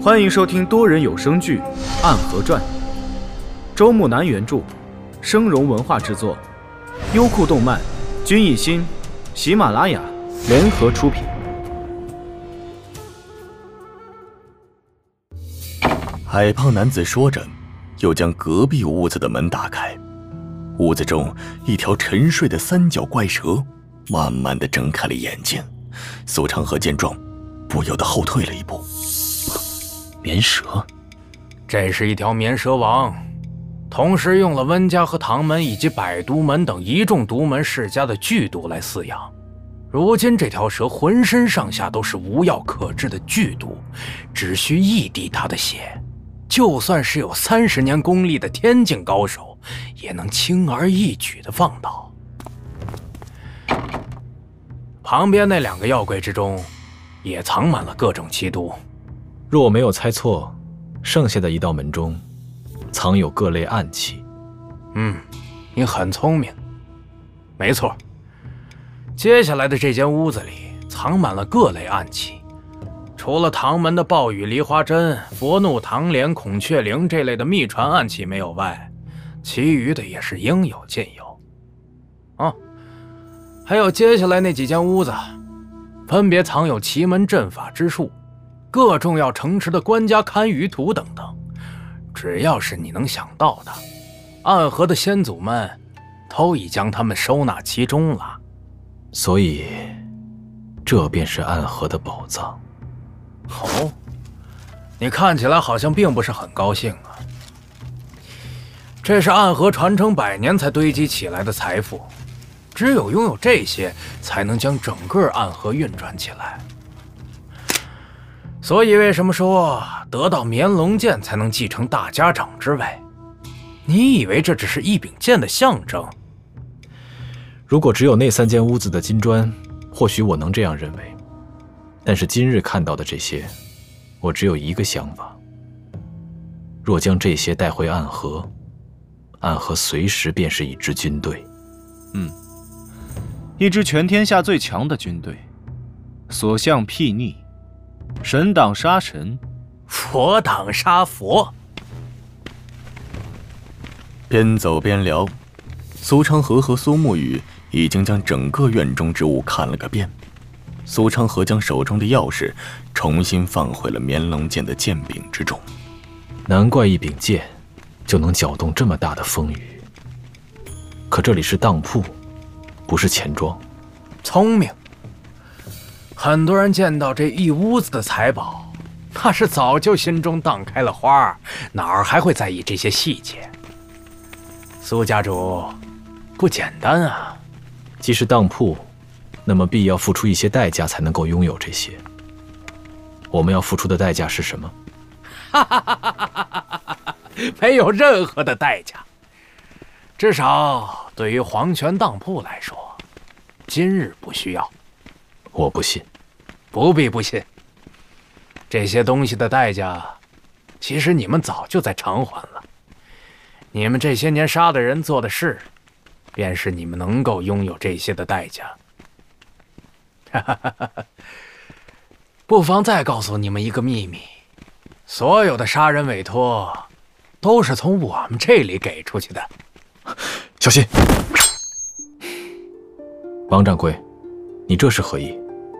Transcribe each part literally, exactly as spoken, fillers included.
欢迎收听多人有声剧《暗河传》，周木南原著，生荣文化制作，优酷动漫、君艺心、喜马拉雅联合出品。 矮胖男子说着，又将隔壁屋子的门打开。屋子中，一条沉睡的三角怪蛇慢慢地睁开了眼睛。苏长河见状，不由得后退了一步。 棉蛇， 这是一条棉蛇王，同时用了温家和唐门以及百毒门等一众毒门世家的剧毒来饲养。如今这条蛇浑身上下都是无药可治的剧毒，只需一滴它的血，就算是有三十年功力的天境高手，也能轻而易举地放倒。旁边那两个药柜之中，也藏满了各种奇毒。 若我没有猜错，剩下的一道门中，藏有各类暗器。 嗯，你很聪明。没错，接下来的这间屋子里藏满了各类暗器。除了唐门的暴雨梨花针、佛怒唐莲、孔雀翎这类的秘传暗器没有外，其余的也是应有尽有。啊，还有接下来那几间屋子，分别藏有奇门阵法之术、各重要城池的官家堪舆图等等。只要是你能想到的，暗河的先祖们都已将他们收纳其中了。 所以，这便是暗河的宝藏。 哦，你看起来好像并不是很高兴啊。这是暗河传承百年才堆积起来的财富，只有拥有这些，才能将整个暗河运转起来。所以为什么说得到绵龙剑才能继承大家长之位？你以为这只是一柄剑的象征？ 如果只有那三间屋子的金砖，或许我能这样认为。但是今日看到的这些，我只有一个想法：若将这些带回暗河，暗河随时便是一支军队。 嗯，一支全天下最强的军队，所向睥睨，神挡杀神， 佛挡杀佛。 边走边聊，苏昌河和苏沐雨已经将整个院中之物看了个遍。苏昌河将手中的钥匙重新放回了绵龙剑的剑柄之中。 难怪一柄剑就能搅动这么大的风雨。可这里是当铺，不是钱庄。 聪明。很多人见到这一屋子的财宝，那是早就心中荡开了花，哪儿还会在意这些细节？苏家主不简单啊。 既是当铺，那么必要付出一些代价才能够拥有这些。我们要付出的代价是什么？ 哈哈哈哈哈哈！没有任何的代价，至少对于黄泉当铺来说，今日不需要。 我不信。 不必不信。这些东西的代价，其实你们早就在偿还了。你们这些年杀的人做的事，便是你们能够拥有这些的代价。不妨再告诉你们一个秘密，所有的杀人委托都是从我们这里给出去的。 小心！王掌柜，你这是何意？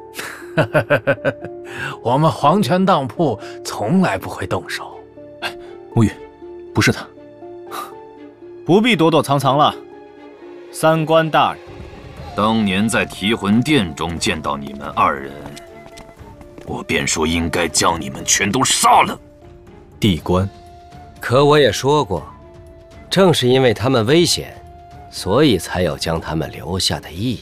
我们黄泉当铺从来不会动手。 哎，沐雨，不是他。 不必躲躲藏藏了，三官大人。 当年在提魂殿中见到你们二人，我便说应该将你们全都杀了。 地官， 可我也说过，正是因为他们危险，所以才有将他们留下的意义。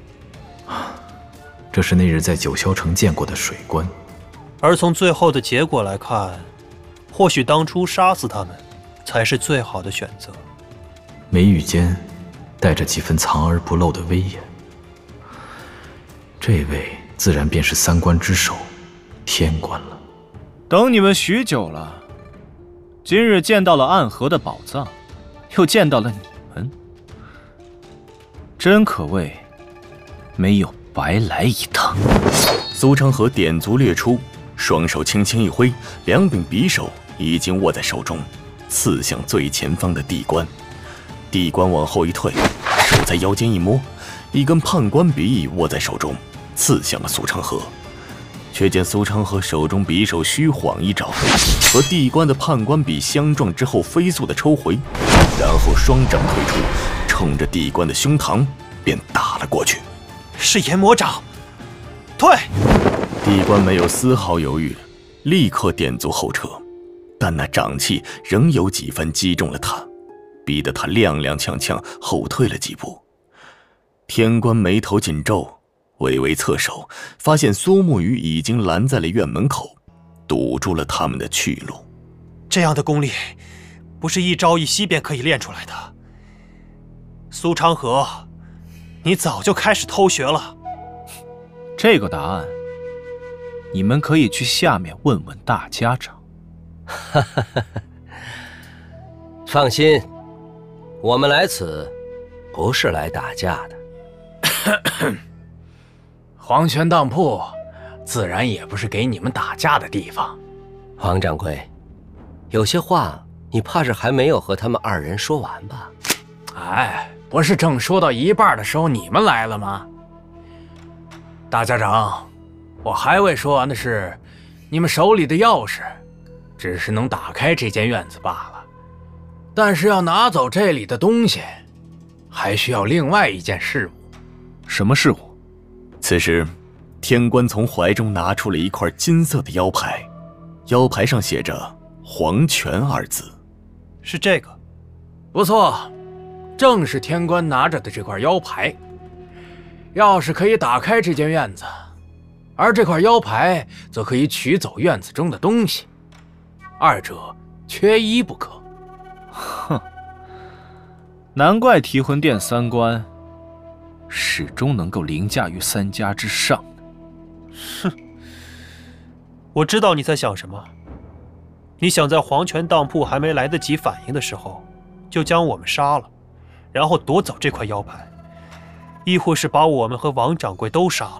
这是那日在九霄城见过的水官。 而从最后的结果来看，或许当初杀死他们才是最好的选择。 眉宇间带着几分藏而不露的威严。这位自然便是三官之首，天官了。 等你们许久了，今日见到了暗河的宝藏，又见到了你们，真可谓没有白来一趟。 苏昌河点足略出， 双手轻轻一挥，两柄匕首已经握在手中，刺向最前方的地官。地官往后一退，手在腰间一摸，一根判官匕翼握在手中，刺向了苏长河。却见苏长河手中匕首虚晃一招，和地官的判官笔相撞之后飞速的抽回，然后双掌推出，冲着地官的胸膛便打了过去。 是阎魔掌，退！ 地官没有丝毫犹豫，立刻点足后撤，但那掌气仍有几分击中了他，逼得他踉踉跄跄后退了几步。天官眉头紧皱，微微侧手，发现苏沐雨已经拦在了院门口，堵住了他们的去路。 这样的功力，不是一朝一夕便可以练出来的。苏长河，你早就开始偷学了。 这个答案，你们可以去下面问问大家长。 放心，我们来此不是来打架的。 黄泉当铺自然也不是给你们打架的地方。 黄掌柜，有些话你怕是还没有和他们二人说完吧？ 哎，不是正说到一半的时候你们来了吗？大家长，我还未说完的是，你们手里的钥匙只是能打开这间院子罢了，但是要拿走这里的东西，还需要另外一件事物。 什么事物？ 此时，天官从怀中拿出了一块金色的腰牌，腰牌上写着“黄泉”二字。 是这个？ 不错，正是天官拿着的这块腰牌。钥匙可以打开这间院子，而这块腰牌则可以取走院子中的东西，二者缺一不可。 哼，难怪提魂殿三关始终能够凌驾于三家之上。 哼，我知道你在想什么。你想在黄泉当铺还没来得及反应的时候，就将我们杀了，然后夺走这块腰牌，亦或是把我们和王掌柜都杀了。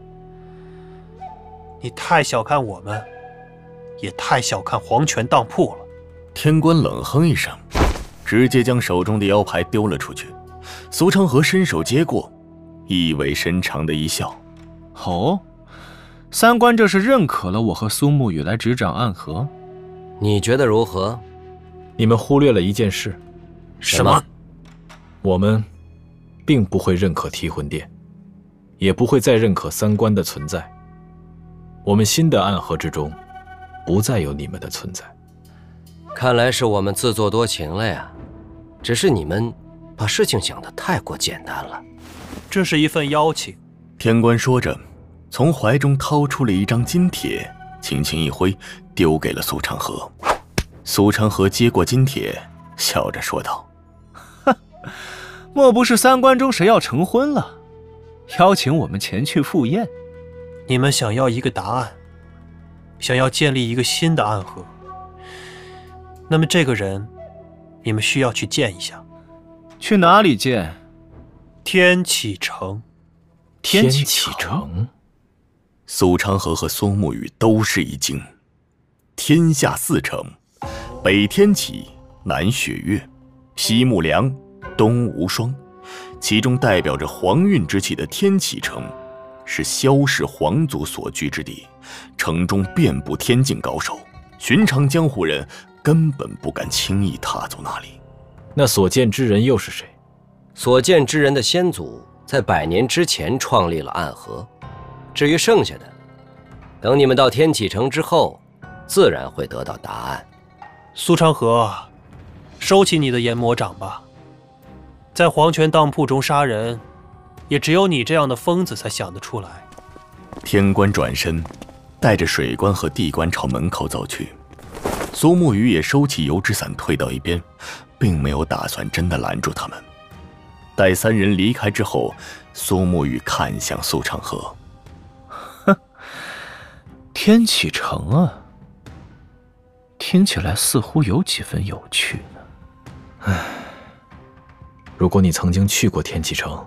你太小看我们，也太小看黄泉当铺了。 天官冷哼一声，直接将手中的腰牌丢了出去。苏长河伸手接过，意味深长的一笑。 哦，三官这是认可了我和苏沐雨来执掌暗河？ 你觉得如何？ 你们忽略了一件事。 什么？ 我们并不会认可提魂殿，也不会再认可三官的存在。我们新的暗河之中，不再有你们的存在。 看来是我们自作多情了呀，只是你们把事情想得太过简单了。 这是一份邀请。 天官说着，从怀中掏出了一张金帖，轻轻一挥，丢给了苏长河。苏长河接过金帖，笑着说道：“ 哼，莫不是三官中谁要成婚了，邀请我们前去赴宴？ 你们想要一个答案，想要建立一个新的暗河。那么这个人，你们需要去见一下。 去哪里见？ 天启城。 天启城？ 苏长河和苏沐雨都是一惊。天下四城，北天启，南雪月，西木梁，东无双，其中代表着皇运之气的天启城，是萧氏皇族所居之地，城中遍布天境高手，寻常江湖人根本不敢轻易踏足那里。 那所见之人又是谁？ 所见之人的先祖在百年之前创立了暗河，至于剩下的，等你们到天启城之后，自然会得到答案。 苏长河，收起你的研魔掌吧。在黄泉当铺中杀人，也只有你这样的疯子才想得出来。 天官转身，带着水官和地官朝门口走去。苏沐雨也收起油纸伞，退到一边，并没有打算真的拦住他们。待三人离开之后，苏沐雨看向苏长河：“ 哼，天启城啊，听起来似乎有几分有趣呢。 唉，如果你曾经去过天启城，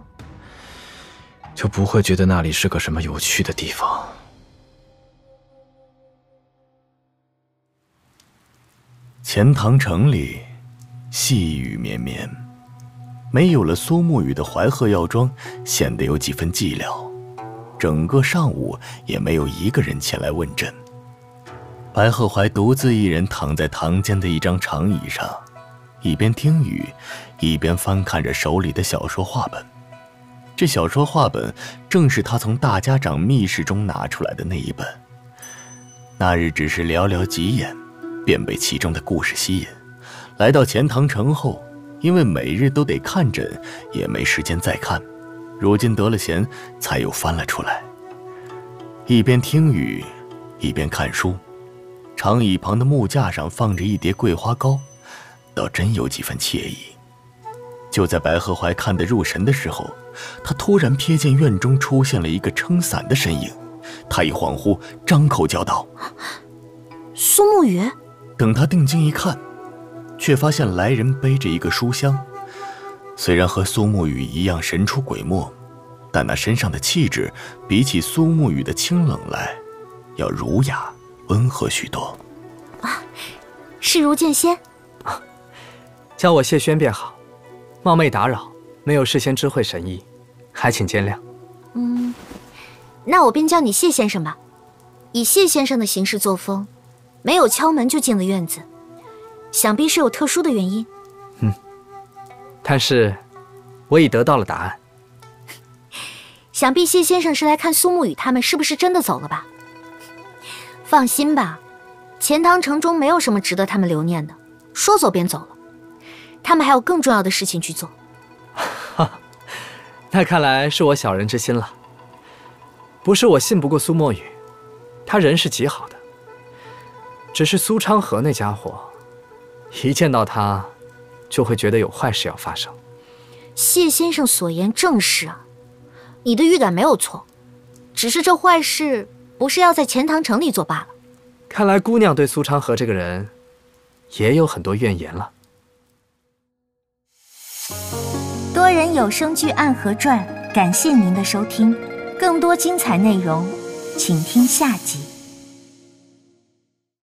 就不会觉得那里是个什么有趣的地方。” 钱塘城里细雨绵绵，没有了苏沐雨的怀鹤药庄显得有几分寂寥。整个上午也没有一个人前来问诊。白鹤怀独自一人躺在堂间的一张长椅上，一边听雨，一边翻看着手里的小说画本。这小说画本正是他从大家长密室中拿出来的那一本。那日只是寥寥几眼，便被其中的故事吸引。来到钱塘城后，因为每日都得看诊，也没时间再看。如今得了闲，才又翻了出来。一边听雨，一边看书。长椅旁的木架上放着一叠桂花糕，倒真有几分惬意。就在白鹤怀看得入神的时候，他突然瞥见院中出现了一个撑伞的身影。他一恍惚，张口叫道：“ 苏沐雨！” 等他定睛一看，却发现来人背着一个书箱。虽然和苏沐雨一样神出鬼没，但那身上的气质比起苏沐雨的清冷来，要儒雅温和许多。 啊，是如见仙。 啊，叫我谢轩便好，冒昧打扰，没有事先知会神意，还请见谅。 嗯，那我便叫你谢先生吧。以谢先生的行事作风，没有敲门就进了院子，想必是有特殊的原因。 嗯，但是我已得到了答案。 想必谢先生是来看苏沐雨他们是不是真的走了吧？放心吧，钱塘城中没有什么值得他们留念的，说走便走了。他们还有更重要的事情去做。 哈，那看来是我小人之心了。不是我信不过苏沐雨，他人是极好的。只是苏昌河那家伙，一见到他，就会觉得有坏事要发生。 谢先生所言正是啊，你的预感没有错，只是这坏事不是要在钱塘城里做罢了。 看来姑娘对苏昌河这个人，也有很多怨言了。 多人有声剧《暗河传》，感谢您的收听，更多精彩内容，请听下集。